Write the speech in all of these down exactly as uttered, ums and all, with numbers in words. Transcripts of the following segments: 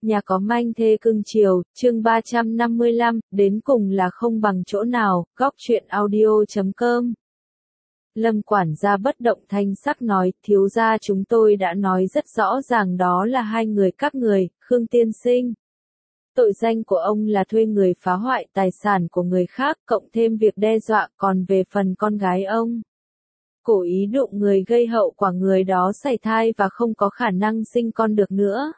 Nhà có manh thê cưng chiều, chương ba trăm năm mươi lăm, đến cùng là không bằng chỗ nào, góc truyện audio chấm com. Lâm quản gia bất động thanh sắc nói, thiếu gia chúng tôi đã nói rất rõ ràng đó là hai người các người, Khương tiên sinh. Tội danh của ông là thuê người phá hoại tài sản của người khác, cộng thêm việc đe dọa, còn về phần con gái ông. Cố ý đụng người gây hậu quả người đó sảy thai và không có khả năng sinh con được nữa.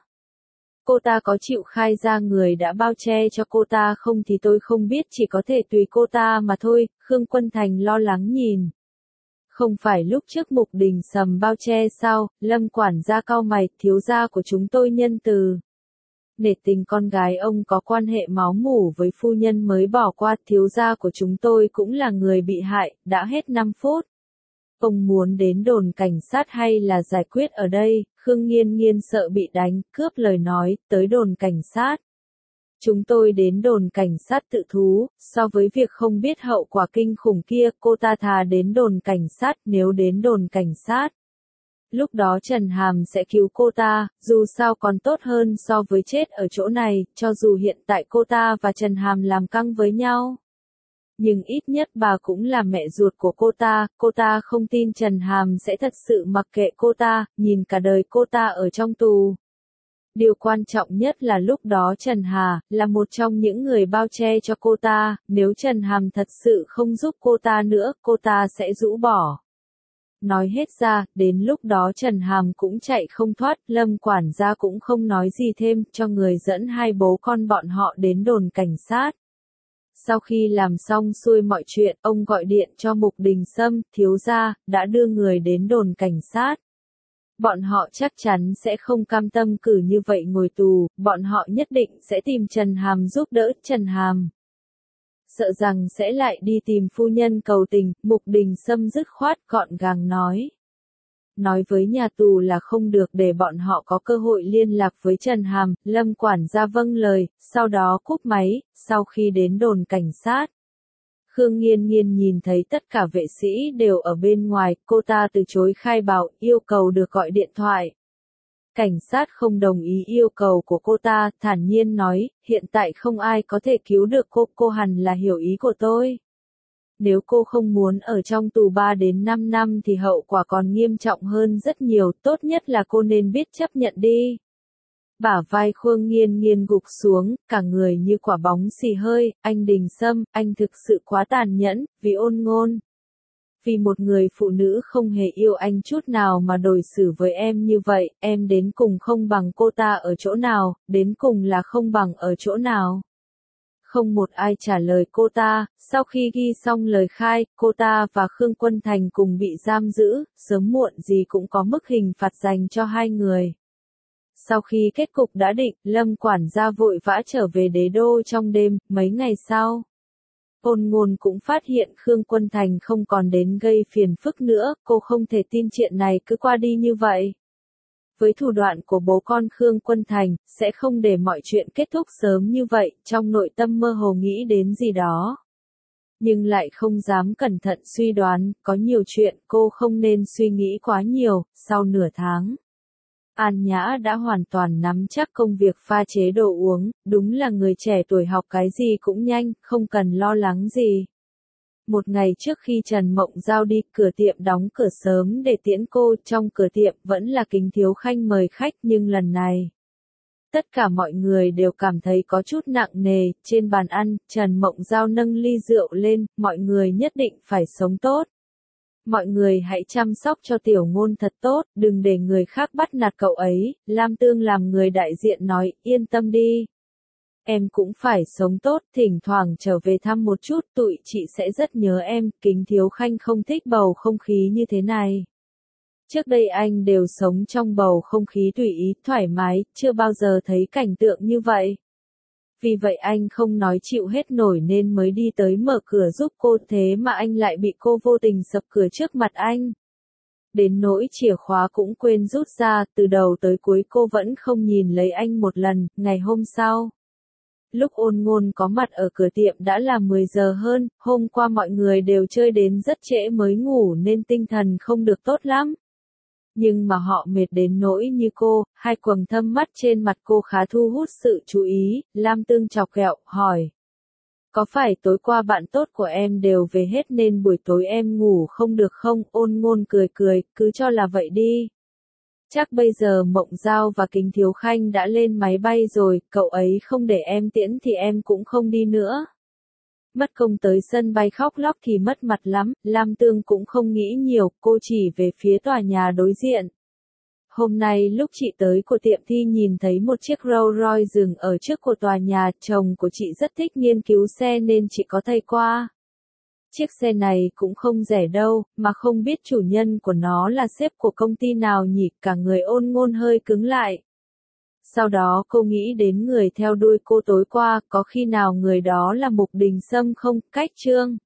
Cô ta có chịu khai ra người đã bao che cho cô ta không thì tôi không biết, chỉ có thể tùy cô ta mà thôi. Khương Quân Thành lo lắng nhìn. Không phải lúc trước Mục Đình Sầm bao che sao? Lâm quản gia cau mày, thiếu gia của chúng tôi nhân từ. Nể tình con gái ông có quan hệ máu mủ với phu nhân mới bỏ qua, thiếu gia của chúng tôi cũng là người bị hại, đã hết năm phút. Ông muốn đến đồn cảnh sát hay là giải quyết ở đây? Khương Nghiên Nghiên sợ bị đánh, cướp lời nói, tới đồn cảnh sát. Chúng tôi đến đồn cảnh sát tự thú, so với việc không biết hậu quả kinh khủng kia, cô ta thà đến đồn cảnh sát, nếu đến đồn cảnh sát. Lúc đó Trần Hàm sẽ cứu cô ta, dù sao còn tốt hơn so với chết ở chỗ này, cho dù hiện tại cô ta và Trần Hàm làm căng với nhau. Nhưng ít nhất bà cũng là mẹ ruột của cô ta, cô ta không tin Trần Hàm sẽ thật sự mặc kệ cô ta, nhìn cả đời cô ta ở trong tù. Điều quan trọng nhất là lúc đó Trần Hà, là một trong những người bao che cho cô ta, nếu Trần Hàm thật sự không giúp cô ta nữa, cô ta sẽ rũ bỏ. Nói hết ra, đến lúc đó Trần Hàm cũng chạy không thoát, Lâm quản gia cũng không nói gì thêm, cho người dẫn hai bố con bọn họ đến đồn cảnh sát. Sau khi làm xong xuôi mọi chuyện, ông gọi điện cho Mục Đình Sâm, thiếu gia, đã đưa người đến đồn cảnh sát. Bọn họ chắc chắn sẽ không cam tâm cử như vậy ngồi tù, bọn họ nhất định sẽ tìm Trần Hàm giúp đỡ. Trần Hàm sợ rằng sẽ lại đi tìm phu nhân cầu tình, Mục Đình Sâm dứt khoát gọn gàng nói. Nói với nhà tù là không được để bọn họ có cơ hội liên lạc với Trần Hàm. Lâm quản gia vâng lời, sau đó cúp máy. Sau khi đến đồn cảnh sát, Khương Nghiên Nghiên nhìn thấy tất cả vệ sĩ đều ở bên ngoài, cô ta từ chối khai báo, yêu cầu được gọi điện thoại. Cảnh sát không đồng ý yêu cầu của cô ta, thản nhiên nói, hiện tại không ai có thể cứu được cô, cô hẳn là hiểu ý của tôi. Nếu cô không muốn ở trong tù ba đến năm năm thì hậu quả còn nghiêm trọng hơn rất nhiều, tốt nhất là cô nên biết chấp nhận đi. Bả vai Khương Nghiên Nghiên gục xuống, cả người như quả bóng xì hơi, anh Đình Sâm, anh thực sự quá tàn nhẫn, vì ôn ngôn. Vì một người phụ nữ không hề yêu anh chút nào mà đối xử với em như vậy, em đến cùng không bằng cô ta ở chỗ nào, đến cùng là không bằng ở chỗ nào. Không một ai trả lời cô ta, sau khi ghi xong lời khai, cô ta và Khương Quân Thành cùng bị giam giữ, sớm muộn gì cũng có mức hình phạt dành cho hai người. Sau khi kết cục đã định, Lâm quản gia vội vã trở về đế đô trong đêm, mấy ngày sau. Ôn ngôn cũng phát hiện Khương Quân Thành không còn đến gây phiền phức nữa, cô không thể tin chuyện này cứ qua đi như vậy. Với thủ đoạn của bố con Khương Quân Thành, sẽ không để mọi chuyện kết thúc sớm như vậy, trong nội tâm mơ hồ nghĩ đến gì đó. Nhưng lại không dám cẩn thận suy đoán, có nhiều chuyện cô không nên suy nghĩ quá nhiều. Sau nửa tháng, An Nhã đã hoàn toàn nắm chắc công việc pha chế đồ uống, đúng là người trẻ tuổi học cái gì cũng nhanh, không cần lo lắng gì. Một ngày trước khi Trần Mộng Giao đi, cửa tiệm đóng cửa sớm để tiễn cô, trong cửa tiệm vẫn là Kính Thiếu Khanh mời khách, nhưng lần này, tất cả mọi người đều cảm thấy có chút nặng nề. Trên bàn ăn, Trần Mộng Giao nâng ly rượu lên, mọi người nhất định phải sống tốt. Mọi người hãy chăm sóc cho Tiểu Ngôn thật tốt, đừng để người khác bắt nạt cậu ấy. Lam Tương làm người đại diện nói, yên tâm đi. Em cũng phải sống tốt, thỉnh thoảng trở về thăm một chút, tụi chị sẽ rất nhớ em. Kính Thiếu Khanh không thích bầu không khí như thế này. Trước đây anh đều sống trong bầu không khí tùy ý, thoải mái, chưa bao giờ thấy cảnh tượng như vậy. Vì vậy anh không nói chịu hết nổi nên mới đi tới mở cửa giúp cô, thế mà anh lại bị cô vô tình sập cửa trước mặt anh. Đến nỗi chìa khóa cũng quên rút ra, từ đầu tới cuối cô vẫn không nhìn lấy anh một lần. Ngày hôm sau, lúc Ôn Ngôn có mặt ở cửa tiệm đã là mười giờ hơn, hôm qua mọi người đều chơi đến rất trễ mới ngủ nên tinh thần không được tốt lắm. Nhưng mà họ mệt đến nỗi như cô, hai quầng thâm mắt trên mặt cô khá thu hút sự chú ý, Lam Tương chọc ghẹo, hỏi. Có phải tối qua bạn tốt của em đều về hết nên buổi tối em ngủ không được không? Ôn Ngôn cười cười, cứ cho là vậy đi. Chắc bây giờ Mộng Giao và Kính Thiếu Khanh đã lên máy bay rồi, cậu ấy không để em tiễn thì em cũng không đi nữa. Mất công tới sân bay khóc lóc thì mất mặt lắm, Lam Tương cũng không nghĩ nhiều, cô chỉ về phía tòa nhà đối diện. Hôm nay lúc chị tới của tiệm thi nhìn thấy một chiếc Rolls Royce dừng ở trước của tòa nhà, chồng của chị rất thích nghiên cứu xe nên chị có thay qua. Chiếc xe này cũng không rẻ đâu, mà không biết chủ nhân của nó là sếp của công ty nào nhỉ, cả người Ôn Ngôn hơi cứng lại. Sau đó cô nghĩ đến người theo đuôi cô tối qua, có khi nào người đó là Mục Đình Sâm không? Cách Trương